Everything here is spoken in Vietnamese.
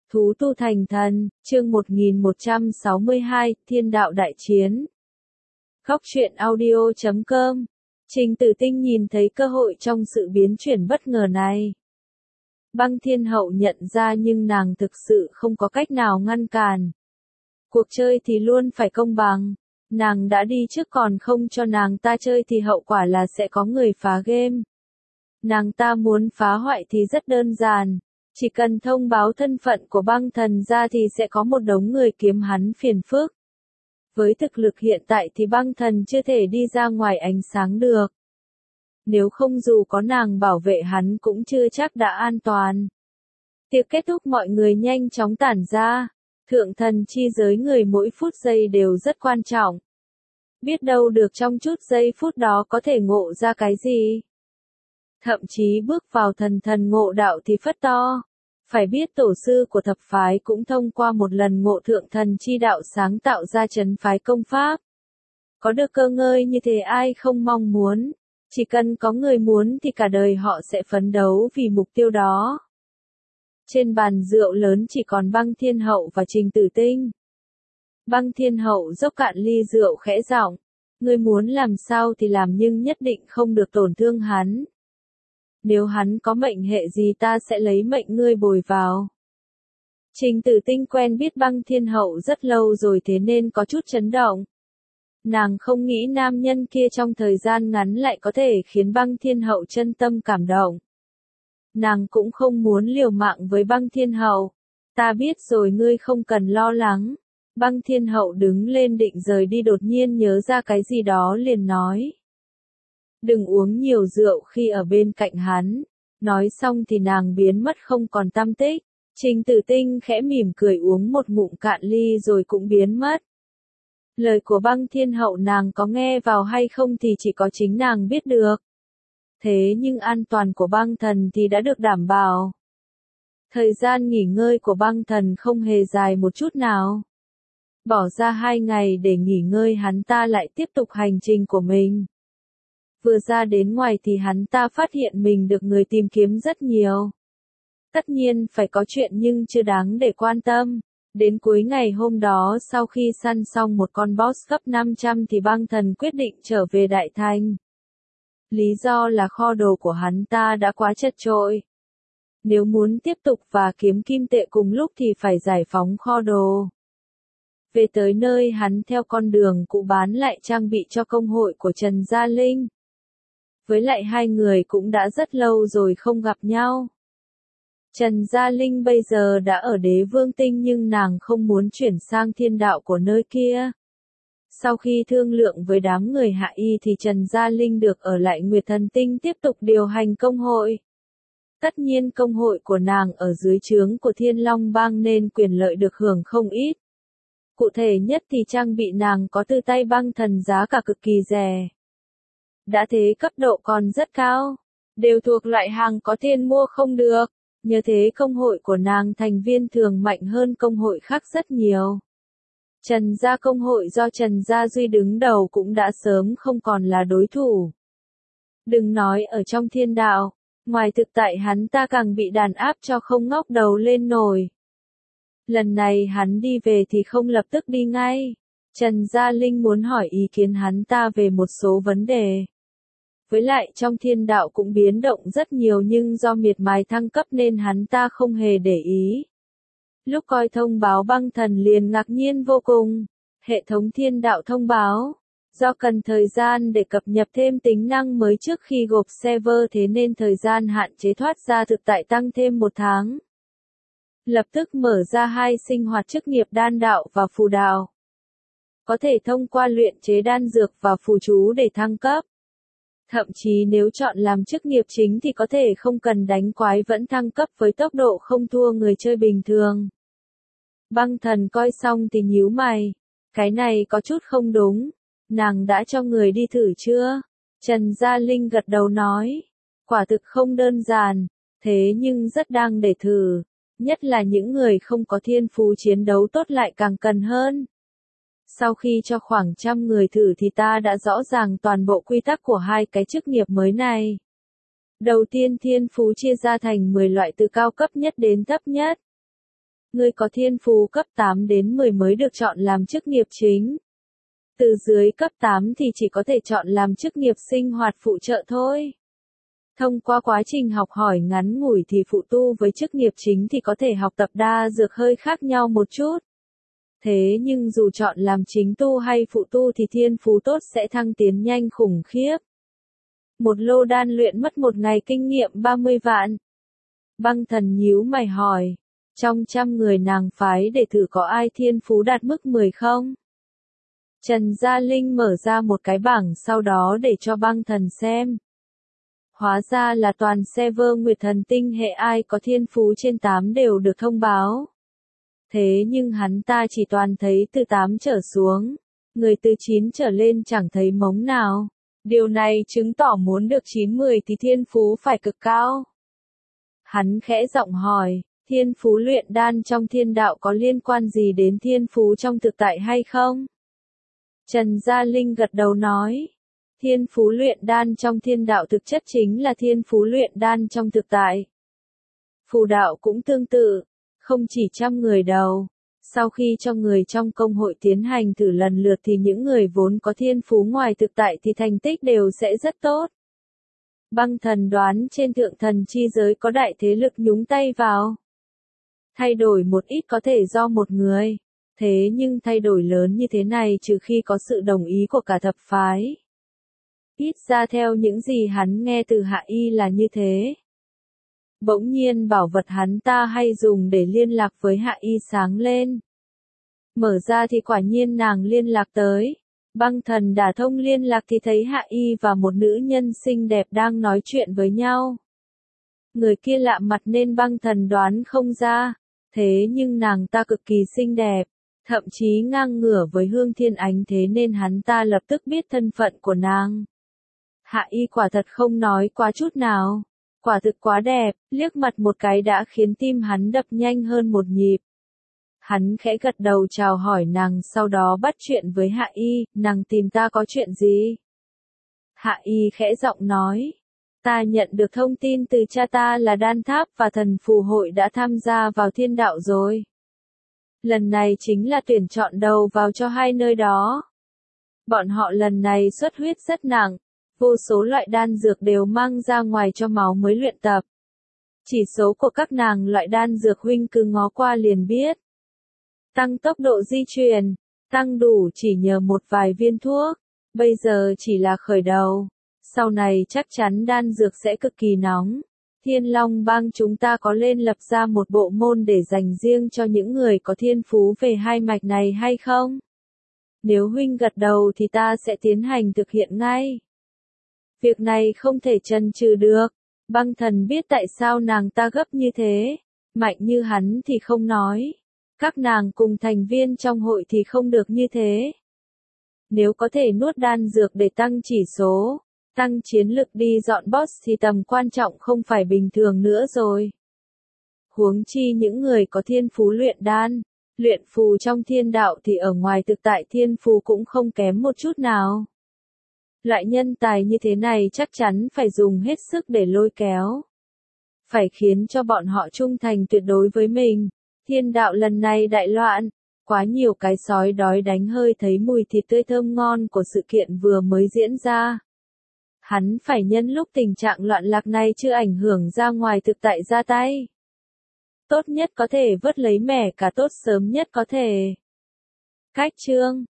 Thú tu thành thần, chương 1162, Thiên đạo đại chiến. Góc truyện audio.com. Trình Tử Tinh nhìn thấy cơ hội trong sự biến chuyển bất ngờ này. Băng Thiên Hậu nhận ra nhưng nàng thực sự không có cách nào ngăn cản. Cuộc chơi thì luôn phải công bằng. Nàng đã đi trước còn không cho nàng ta chơi thì hậu quả là sẽ có người phá game. Nàng ta muốn phá hoại thì rất đơn giản. Chỉ cần thông báo thân phận của băng thần ra thì sẽ có một đống người kiếm hắn phiền phức. Với thực lực hiện tại thì băng thần chưa thể đi ra ngoài ánh sáng được. Nếu không dù có nàng bảo vệ hắn cũng chưa chắc đã an toàn. Tiệc kết thúc mọi người nhanh chóng tản ra. Thượng thần chi giới người mỗi phút giây đều rất quan trọng. Biết đâu được trong chút giây phút đó có thể ngộ ra cái gì. Thậm chí bước vào thần ngộ đạo thì phất to. Phải biết tổ sư của thập phái cũng thông qua một lần ngộ thượng thần chi đạo sáng tạo ra trấn phái công pháp. Có được cơ ngơi như thế ai không mong muốn. Chỉ cần có người muốn thì cả đời họ sẽ phấn đấu vì mục tiêu đó. Trên bàn rượu lớn chỉ còn Băng Thiên Hậu và Trình Tử Tinh. Băng Thiên Hậu dốc cạn ly rượu khẽ giọng. Ngươi muốn làm sao thì làm nhưng nhất định không được tổn thương hắn. Nếu hắn có mệnh hệ gì ta sẽ lấy mệnh ngươi bồi vào. Trình Tử Tinh quen biết Băng Thiên Hậu rất lâu rồi thế nên có chút chấn động. Nàng không nghĩ nam nhân kia trong thời gian ngắn lại có thể khiến Băng Thiên Hậu chân tâm cảm động. Nàng cũng không muốn liều mạng với Băng Thiên Hậu. Ta biết rồi ngươi không cần lo lắng. Băng Thiên Hậu đứng lên định rời đi đột nhiên nhớ ra cái gì đó liền nói. Đừng uống nhiều rượu khi ở bên cạnh hắn. Nói xong thì nàng biến mất không còn tăm tích. Trình Tử Tinh khẽ mỉm cười uống một ngụm cạn ly rồi cũng biến mất. Lời của Băng Thiên Hậu nàng có nghe vào hay không thì chỉ có chính nàng biết được. Thế nhưng an toàn của băng thần thì đã được đảm bảo. Thời gian nghỉ ngơi của băng thần không hề dài một chút nào. Bỏ ra 2 ngày để nghỉ ngơi hắn ta lại tiếp tục hành trình của mình. Vừa ra đến ngoài thì hắn ta phát hiện mình được người tìm kiếm rất nhiều. Tất nhiên phải có chuyện nhưng chưa đáng để quan tâm. Đến cuối ngày hôm đó sau khi săn xong một con boss cấp 500 thì băng thần quyết định trở về Đại Thành. Lý do là kho đồ của hắn ta đã quá chật chội. Nếu muốn tiếp tục và kiếm kim tệ cùng lúc thì phải giải phóng kho đồ. Về tới nơi hắn theo con đường cũ bán lại trang bị cho công hội của Trần Gia Linh. Với lại hai người cũng đã rất lâu rồi không gặp nhau. Trần Gia Linh bây giờ đã ở Đế Vương Tinh nhưng nàng không muốn chuyển sang thiên đạo của nơi kia. Sau khi thương lượng với đám người Hạ Y thì Trần Gia Linh được ở lại Nguyệt Thần Tinh tiếp tục điều hành công hội. Tất nhiên công hội của nàng ở dưới trướng của Thiên Long Bang nên quyền lợi được hưởng không ít. Cụ thể nhất thì trang bị nàng có từ tay băng thần giá cả cực kỳ rẻ. Đã thế cấp độ còn rất cao, đều thuộc loại hàng có tiền mua không được. Nhờ thế công hội của nàng thành viên thường mạnh hơn công hội khác rất nhiều. Trần Gia công hội do Trần Gia Duy đứng đầu cũng đã sớm không còn là đối thủ. Đừng nói ở trong thiên đạo, ngoài thực tại hắn ta càng bị đàn áp cho không ngóc đầu lên nổi. Lần này hắn đi về thì không lập tức đi ngay. Trần Gia Linh muốn hỏi ý kiến hắn ta về một số vấn đề. Với lại trong thiên đạo cũng biến động rất nhiều nhưng do miệt mài thăng cấp nên hắn ta không hề để ý. Lúc coi thông báo băng thần liền ngạc nhiên vô cùng. Hệ thống thiên đạo thông báo. Do cần thời gian để cập nhật thêm tính năng mới trước khi gộp server thế nên thời gian hạn chế thoát ra thực tại tăng thêm 1 tháng. Lập tức mở ra 2 sinh hoạt chức nghiệp đan đạo và phù đạo. Có thể thông qua luyện chế đan dược và phù chú để thăng cấp. Thậm chí nếu chọn làm chức nghiệp chính thì có thể không cần đánh quái vẫn thăng cấp với tốc độ không thua người chơi bình thường. Băng thần coi xong thì nhíu mày. Cái này có chút không đúng. Nàng đã cho người đi thử chưa? Trần Gia Linh gật đầu nói. Quả thực không đơn giản. Thế nhưng rất đang để thử. Nhất là những người không có thiên phú chiến đấu tốt lại càng cần hơn. Sau khi cho khoảng 100 người thử thì ta đã rõ ràng toàn bộ quy tắc của 2 cái chức nghiệp mới này. Đầu tiên thiên phú chia ra thành 10 loại từ cao cấp nhất đến thấp nhất. Ngươi có thiên phú cấp 8 đến 10 mới được chọn làm chức nghiệp chính. Từ dưới cấp 8 thì chỉ có thể chọn làm chức nghiệp sinh hoạt phụ trợ thôi. Thông qua quá trình học hỏi ngắn ngủi thì phụ tu với chức nghiệp chính thì có thể học tập đa dược hơi khác nhau một chút. Thế nhưng dù chọn làm chính tu hay phụ tu thì thiên phú tốt sẽ thăng tiến nhanh khủng khiếp. Một lô đan luyện mất một ngày kinh nghiệm 30 vạn. Băng Thần nhíu mày hỏi, trong 100 người nàng phái để thử có ai thiên phú đạt mức 10 không? Trần Gia Linh mở ra một cái bảng sau đó để cho Băng Thần xem. Hóa ra là toàn server Nguyệt Thần Tinh hệ ai có thiên phú trên 8 đều được thông báo. Thế nhưng hắn ta chỉ toàn thấy từ 8 trở xuống, người từ 9 trở lên chẳng thấy mống nào. Điều này chứng tỏ muốn được 9-10 thì thiên phú phải cực cao. Hắn khẽ giọng hỏi, thiên phú luyện đan trong thiên đạo có liên quan gì đến thiên phú trong thực tại hay không? Trần Gia Linh gật đầu nói, thiên phú luyện đan trong thiên đạo thực chất chính là thiên phú luyện đan trong thực tại. Phù đạo cũng tương tự, không chỉ 100 người đầu. Sau khi cho người trong công hội tiến hành thử lần lượt thì những người vốn có thiên phú ngoài thực tại thì thành tích đều sẽ rất tốt. Băng Thần đoán trên thượng thần chi giới có đại thế lực nhúng tay vào. Thay đổi một ít có thể do một người, thế nhưng thay đổi lớn như thế này trừ khi có sự đồng ý của cả thập phái. Ít ra theo những gì hắn nghe từ Hạ Y là như thế. Bỗng nhiên bảo vật hắn ta hay dùng để liên lạc với Hạ Y sáng lên. Mở ra thì quả nhiên nàng liên lạc tới. Băng Thần đả thông liên lạc thì thấy Hạ Y và một nữ nhân xinh đẹp đang nói chuyện với nhau. Người kia lạ mặt nên Băng Thần đoán không ra. Thế nhưng nàng ta cực kỳ xinh đẹp, thậm chí ngang ngửa với Hương Thiên Ánh thế nên hắn ta lập tức biết thân phận của nàng. Hạ Y quả thật không nói quá chút nào. Quả thực quá đẹp, liếc mặt một cái đã khiến tim hắn đập nhanh hơn một nhịp. Hắn khẽ gật đầu chào hỏi nàng sau đó bắt chuyện với Hạ Y, nàng tìm ta có chuyện gì? Hạ Y khẽ giọng nói, ta nhận được thông tin từ cha ta là Đan Tháp và Thần Phù Hội đã tham gia vào thiên đạo rồi. Lần này chính là tuyển chọn đầu vào cho hai nơi đó. Bọn họ lần này xuất huyết rất nặng. Vô số loại đan dược đều mang ra ngoài cho máu mới luyện tập. Chỉ số của các nàng loại đan dược huynh cứ ngó qua liền biết. Tăng tốc độ di chuyển, tăng đủ chỉ nhờ một vài viên thuốc, bây giờ chỉ là khởi đầu. Sau này chắc chắn đan dược sẽ cực kỳ nóng. Thiên Long Bang chúng ta có lên lập ra một bộ môn để dành riêng cho những người có thiên phú về hai mạch này hay không? Nếu huynh gật đầu thì ta sẽ tiến hành thực hiện ngay. Việc này không thể chần chừ được. Băng Thần biết tại sao nàng ta gấp như thế. Mạnh như hắn thì không nói. Các nàng cùng thành viên trong hội thì không được như thế. Nếu có thể nuốt đan dược để tăng chỉ số, tăng chiến lực đi dọn boss thì tầm quan trọng không phải bình thường nữa rồi. Huống chi những người có thiên phú luyện đan, luyện phù trong thiên đạo thì ở ngoài thực tại thiên phú cũng không kém một chút nào. Loại nhân tài như thế này chắc chắn phải dùng hết sức để lôi kéo. Phải khiến cho bọn họ trung thành tuyệt đối với mình. Thiên đạo lần này đại loạn. Quá nhiều cái sói đói đánh hơi thấy mùi thịt tươi thơm ngon của sự kiện vừa mới diễn ra. Hắn phải nhân lúc tình trạng loạn lạc này chưa ảnh hưởng ra ngoài thực tại ra tay. Tốt nhất có thể vớt lấy mẻ cả tốt sớm nhất có thể. Cách chương